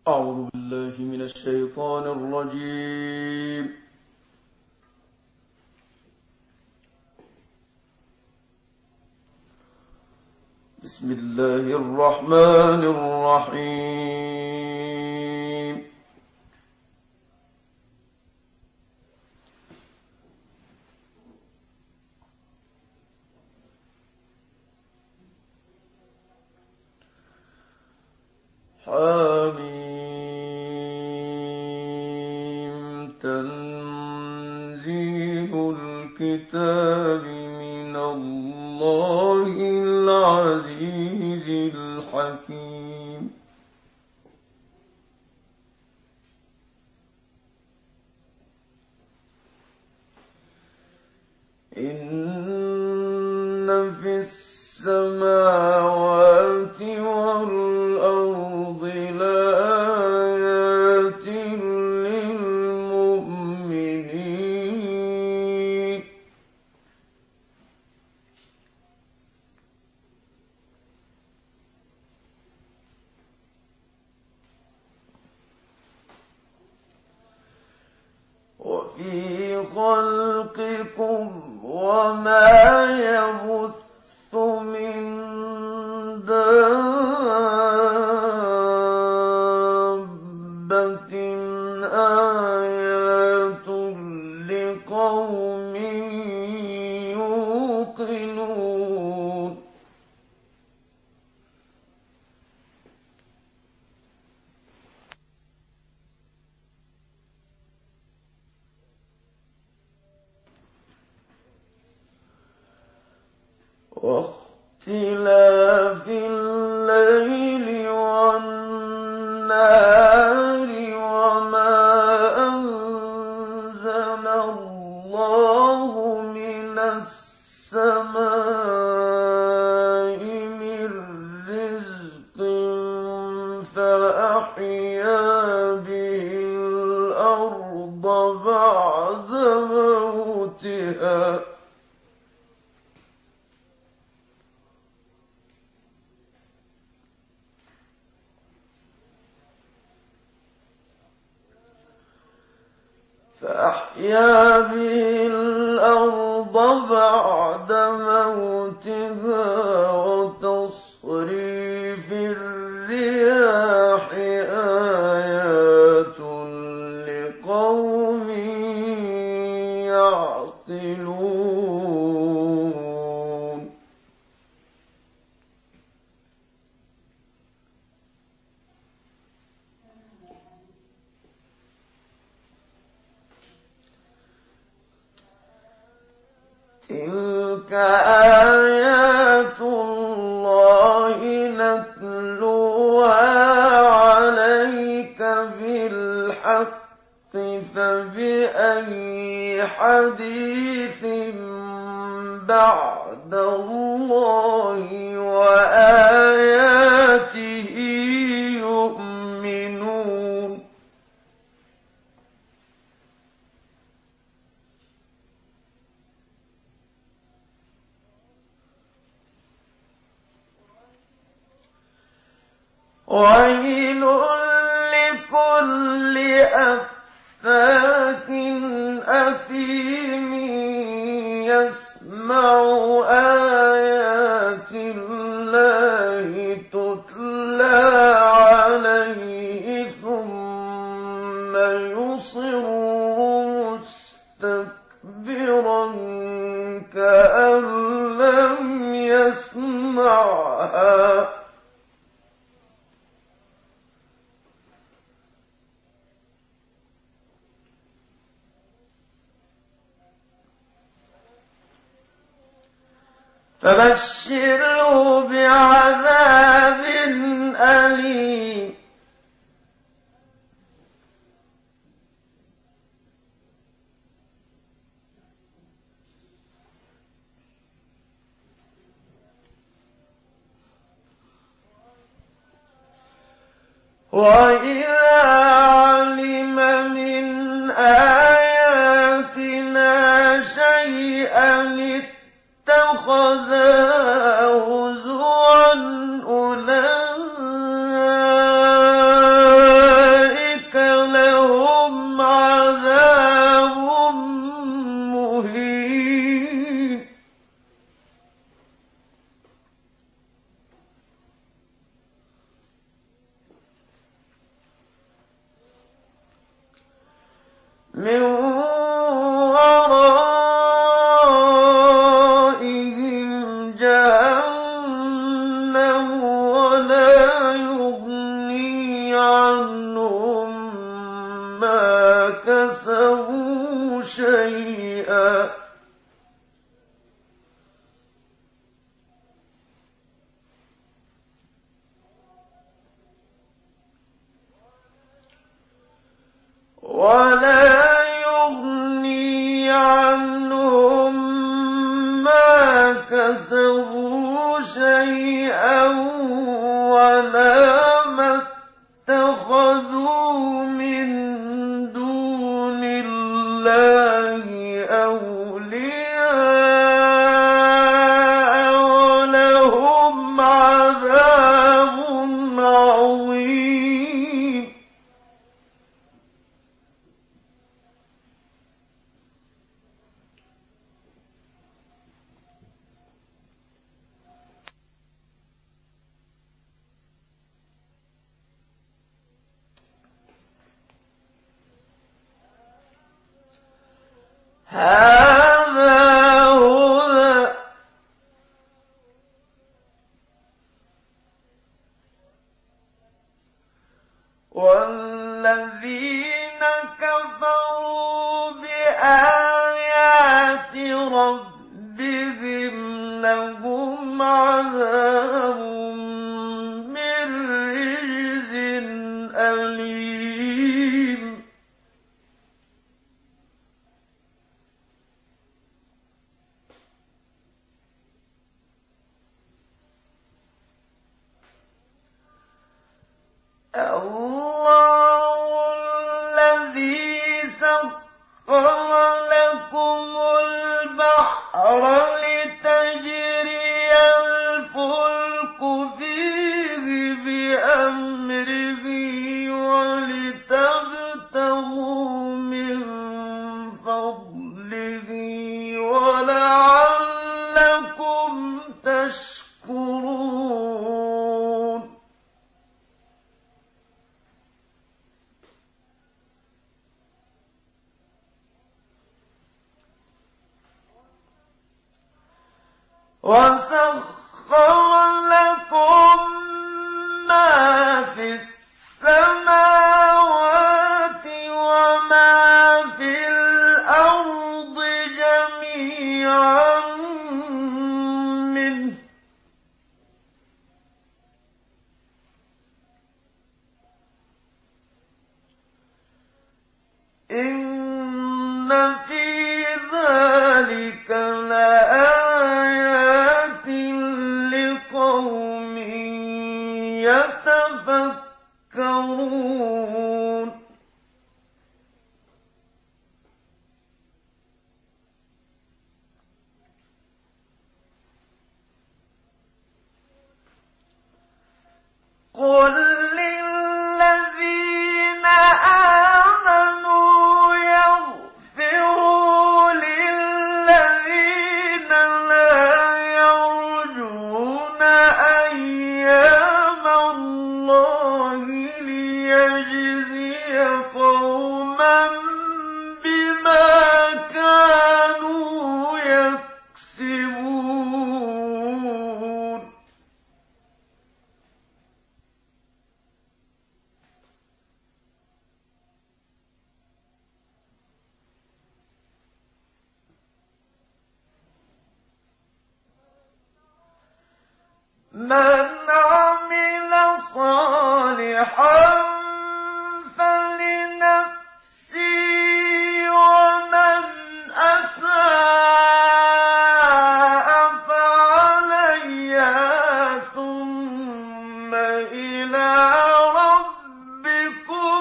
أعوذ بالله من الشيطان الرجيم. بسم الله الرحمن الرحيم. حميم. تنزيل الكتاب من الله العزيز الحكيم. إن في السماوات والأرض لآيات للمؤمنين. وفي خلقكم وما يبث من دابة آيات لقوم يوقنون. واختلاف الليل والنهار وما أنزل الله من السماء من رزق فأحيا به الأرض بعد موتها. فأحيا به الأرض بعد موتها وتصريف الرياح آيات لقوم يعقلون. تلك آيات الله نتلوها عليك بالحق فبأي حديث بعد الله وآياته يؤمنون. ويل لكل أفاك أثيم يسمع آيات الله تتلى عليه ثم يصر مستكبرا كأن لم يسمعها. فبشره بعذاب أليم. وإذا علم من آياتنا شيئا اتخذها هزوا أولئك ولا يغني عنهم ما كسبوا شيئا ولا ما اتخذوا من دون الله أولياء ولهم عذاب عظيم هذا هدى والذين كفروا بآيات ربهم لهم عذاب من رجز أليم الله الذي سخر لكم البحر لتجري الفلك فيه بأمره ولتبتغوا من فضله ولعلكم تشكرون وسخر لكم ما في السماوات وما في الأرض جميعا منه إن في ذلك لآيات لقوم يتفكرون قل للذين آمنوا يغفروا للذين لا يرجون أيام الله ليجزي قوما بما كانوا يكسبون من عمل صالحا فلنفسه ومن أساء فعليها ثم إلى ربكم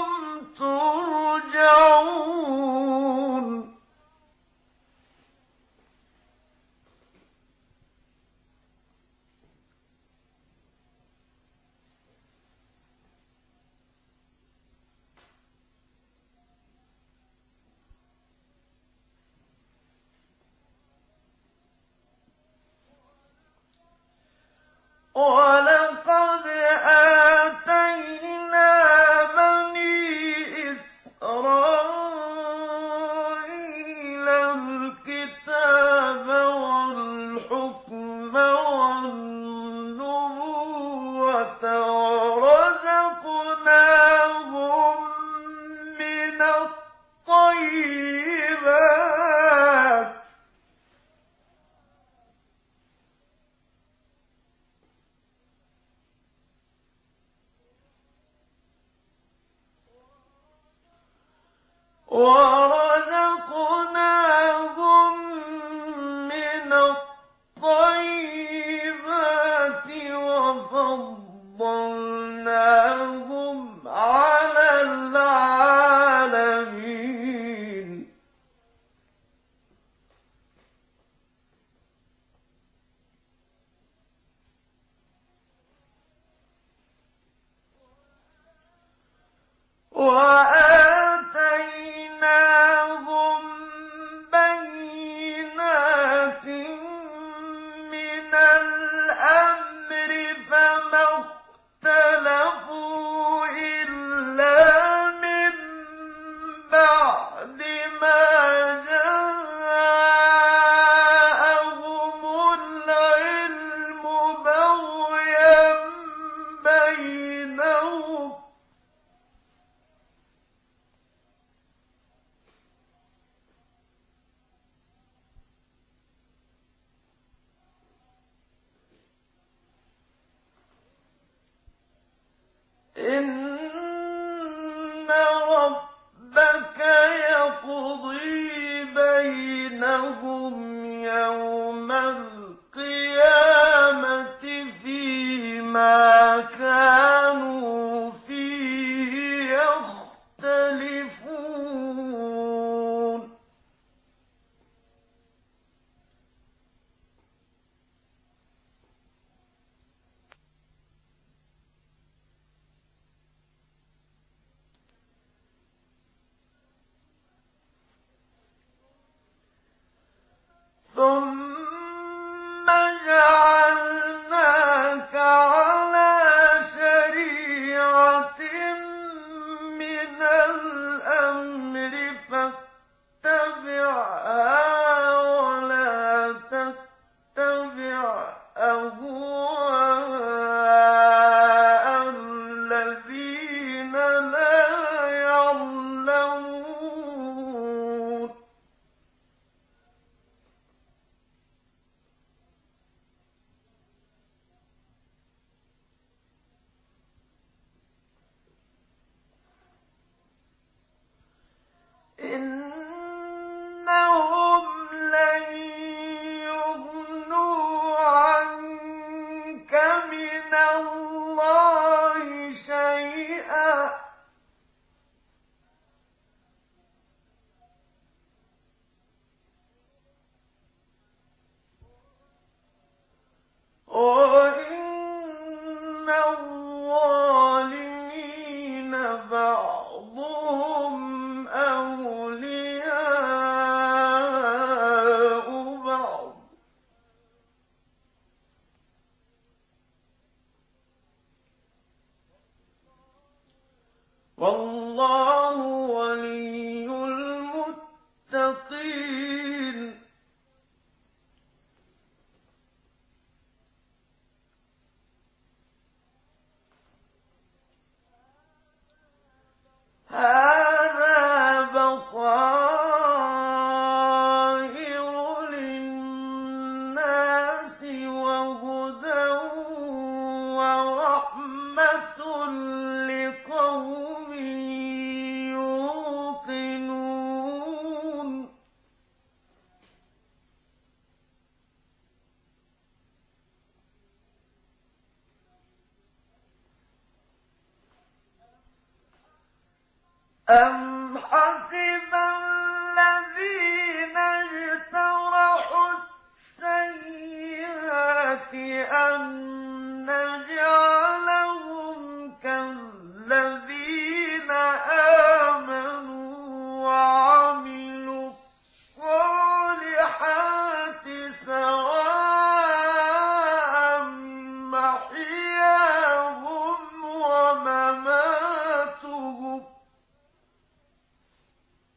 ترجعون ولقد آتينا بني إسرائيل الكتاب والحكم والنبوة وَرَزَقْنَاهُم مِّنَ الطَّيِّبَاتِ وَفَضَّلْنَاهُمْ عَلَى الْعَالَمِينَ وَآتَيْنَاهُم بَيِّنَاتٍ مِّنَ الْأَمْرِ فَمَا اخْتَلَفُوا إِلَّا مِن بَعْدِ مَا جَاءَهُمُ الْعِلْمُ بَغْيًا بَيْنَهُمْ ۚ إِنَّ رَبَّكَ يَقْضِي بَيْنَهُمْ يَوْمَ الْقِيَامَةِ فِيمَا كَانُوا فِيهِ يَخْتَلِفُونَ ثُمَّ جَعَلْنَاكَ عَلَىٰ شَرِيعَةٍ مِّنَ الْأَمْرِ فَاتَّبِعْهَا وَلَا تَتَّبِعْ أَهْوَاءَ الَّذِينَ لَا يَعْلَمُونَ إِنَّهُمْ لَن يُغْنُوا عَنكَ مِنَ اللَّهِ شَيْئًا ۚ وَإِنَّ الظَّالِمِينَ بَعْضُهُمْ أَوْلِيَاءُ بَعْضٍ ۚ وَاللَّهُ وَلِيُّ الْمُتَّقِينَ هَٰذَا بَصَائِرُ لِلنَّاسِ وَهُدًى وَرَحْمَةٌ لِّقَوْمٍ يُوقِنُونَ أَمْ حَسِبَ الَّذِينَ اجْتَرَحُوا السَّيِّئَاتِ أَن نَّجْعَلَهُمْ كَالَّذِينَ آمَنُوا وَعَمِلُوا الصَّالِحَاتِ سَوَاءً مَّحْيَاهُمْ وَمَمَاتُهُمْ ۚ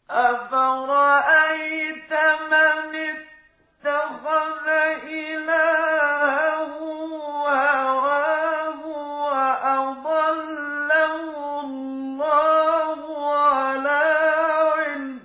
أَفَرَأَيْتَ مَنِ اتَّخَذَ إِلَٰهَهُ هَوَاهُ وَأَضَلَّهُ اللَّهُ عَلَىٰ عِلْمٍ ۚ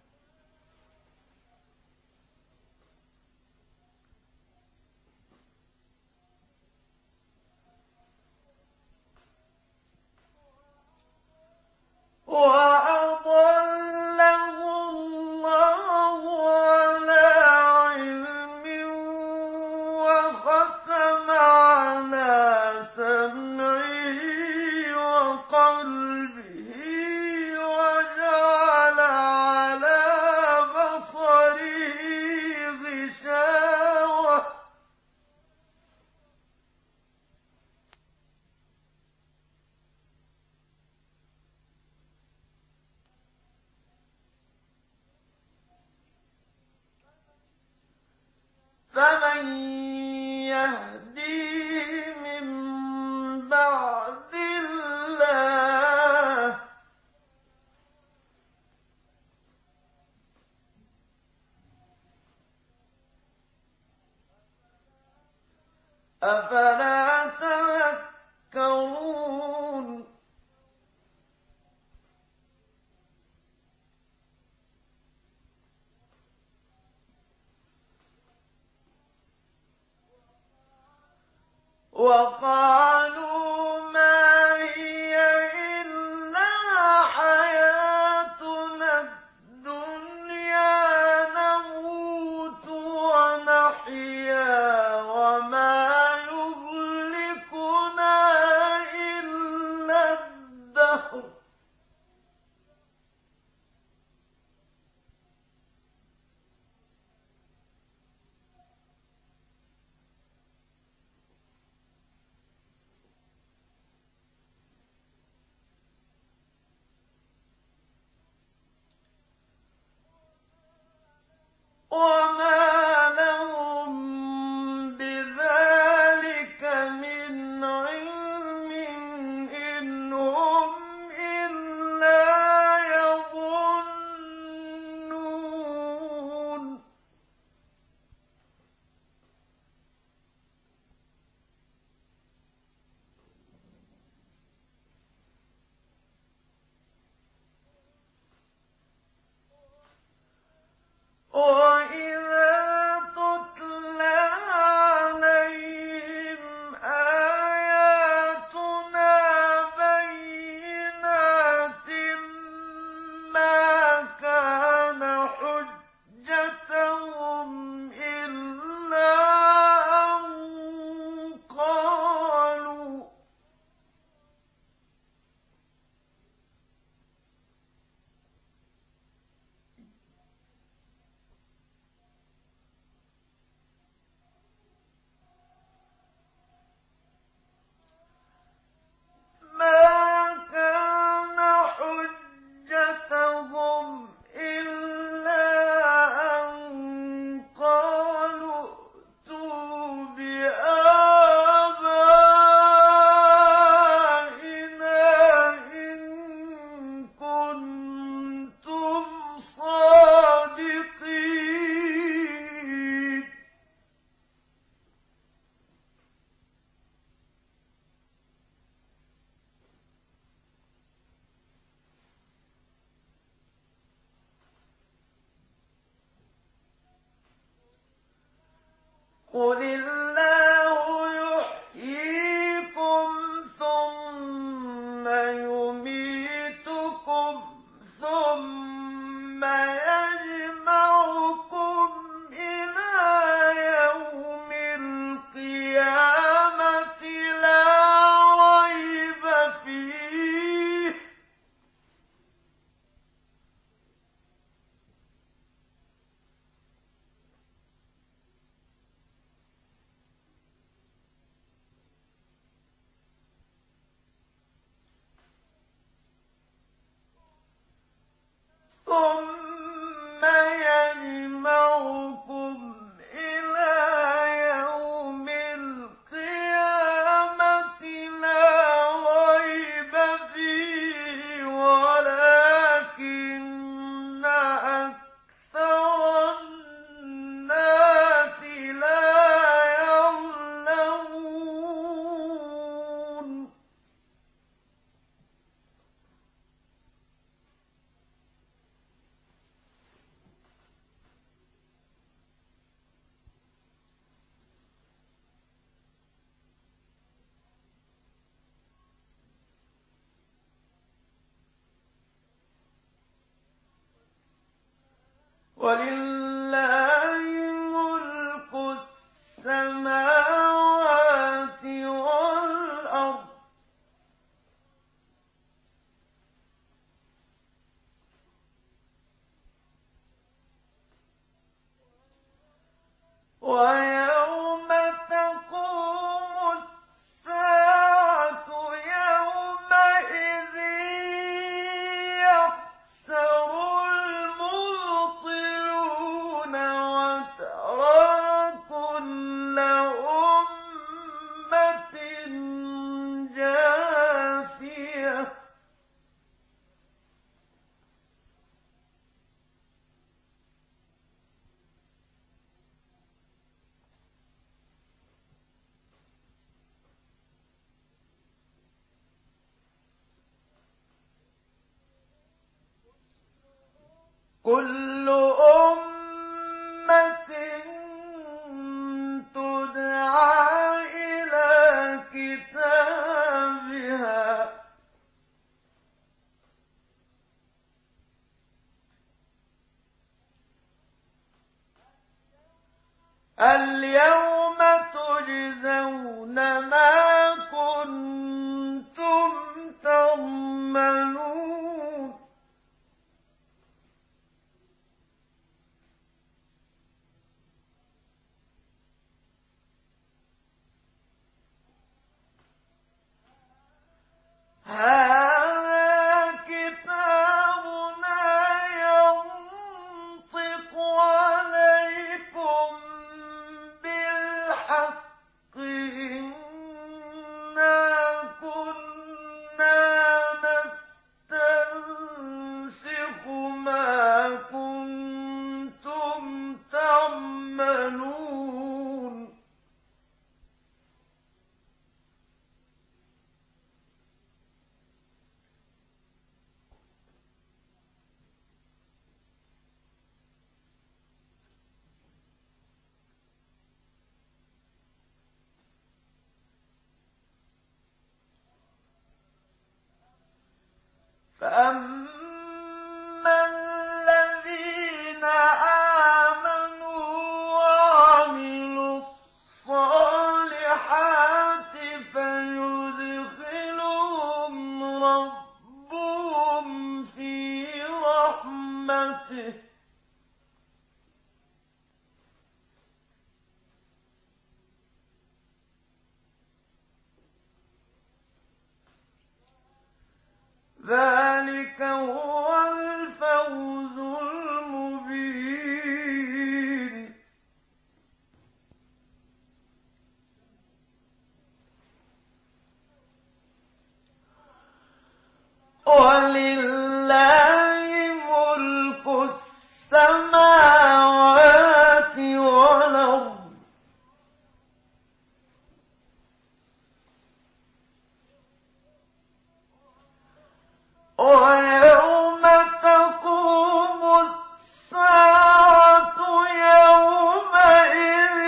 وَخَتَمَ عَلَىٰ سَمْعِهِ وَقَلْبِهِ وَجَعَلَ عَلَىٰ بَصَرِهِ غِشَاوَةً ۖ فَمَن يَهْدِيهِ مِن بَعْدِ اللَّهِ ۚ أَفَلَا تَذَكَّرُونَ وَقَالُوا مَا هِيَ إِلَّا حَيَاتُنَا الدُّنْيَا نَمُوتُ وَنَحْيَا وَمَا يُهْلِكُنَا إِلَّا الدَّهْرُ ۚ وَمَا لَهُم بِذَٰلِكَ مِنْ عِلْمٍ ۖ إِنْ هُمْ إِلَّا يَظُنُّونَ وَإِذَا تُتْلَىٰ عَلَيْهِمْ آيَاتُنَا بَيِّنَاتٍ مَّا كَانَ حُجَّتَهُمْ إِلَّا أَن قَالُوا ائْتُوا بِآبَائِنَا إِن كُنتُمْ صَادِقِينَ قُلِ اللَّهُ يُحْيِيكُمْ ثُمَّ يُمِيتُكُمْ ثُمَّ يَجْمَعُكُمْ إِلَىٰ يَوْمِ الْقِيَامَةِ لَا رَيْبَ فِيهِ ۚ وَلِلَّهِ مُلْكُ السَّمَاوَاتِ وَالْأَرْضِ ۚ وَيَوْمَ تَقُومُ السَّاعَةُ يَوْمَئِذٍ يَخْسَرُ الْمُبْطِلُونَ وَتَرَىٰ كُلَّ أُمَّةٍ جَاثِيَةً كُلُّ أُمَّةٍ تُدْعَىٰ إِلَىٰ كِتَابِهَا الْيَوْمَ تُجْزَوْنَ مَا كُنتُمْ تَعْمَلُونَ هَٰذَا كِتَابُنَا يَنطِقُ عَلَيْكُم بِالْحَقِّ ۚ إِنَّا كُنَّا نَسْتَنسِخُ مَا كُنتُمْ تَعْمَلُونَ فَأَمَّا الَّذِينَ آمَنُوا وَعَمِلُوا الصَّالِحَاتِ فَيُدْخِلُهُمْ رَبُّهُمْ فِي رَحْمَتِهِ ۚ ذَٰلِكَ هُوَ الْفَوْزُ الْمُبِينُ وَلِلَّهِ مُلْكُ السَّمَاوَاتِ وَالْأَرْضِ ۚ وَيَوْمَ تَقُومُ السَّاعَةُ يَوْمَئِذٍ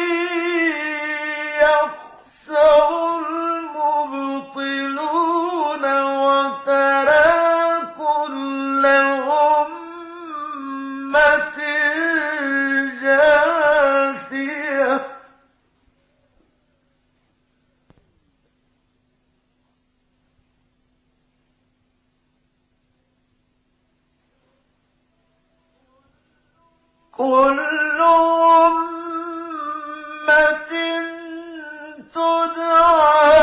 يَخْسَرُ الْمُبْطِلُونَ وَتَرَىٰ كُلَّ أُمَّةٍ جَاثِيَةً كُلُّ أُمَّةٍ تُدْعَىٰ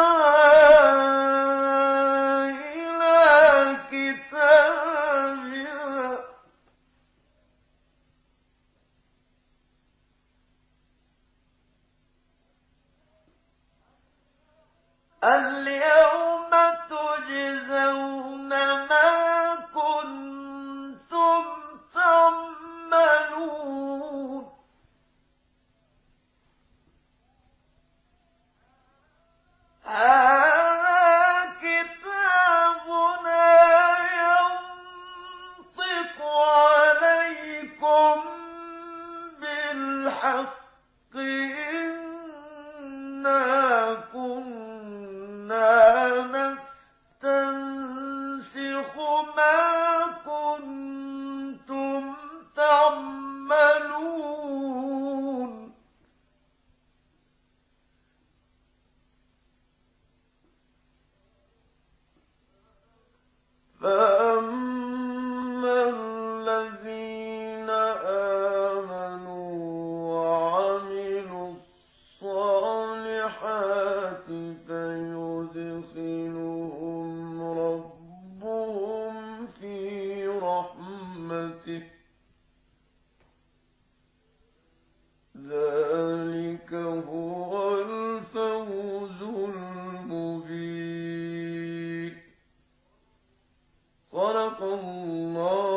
إِلَىٰ كِتَابِهَا الْيَوْمَ تُجْزَوْنَ مَا كُنتُمْ تَعْمَلُونَ هَٰذَا كِتَابُنَا يَنطِقُ عَلَيْكُم بِالْحَقِّ ۚ إِنَّا كُنَّا نَسْتَنسِخُ مَا كُنتُمْ تَعْمَلُونَ صدق الله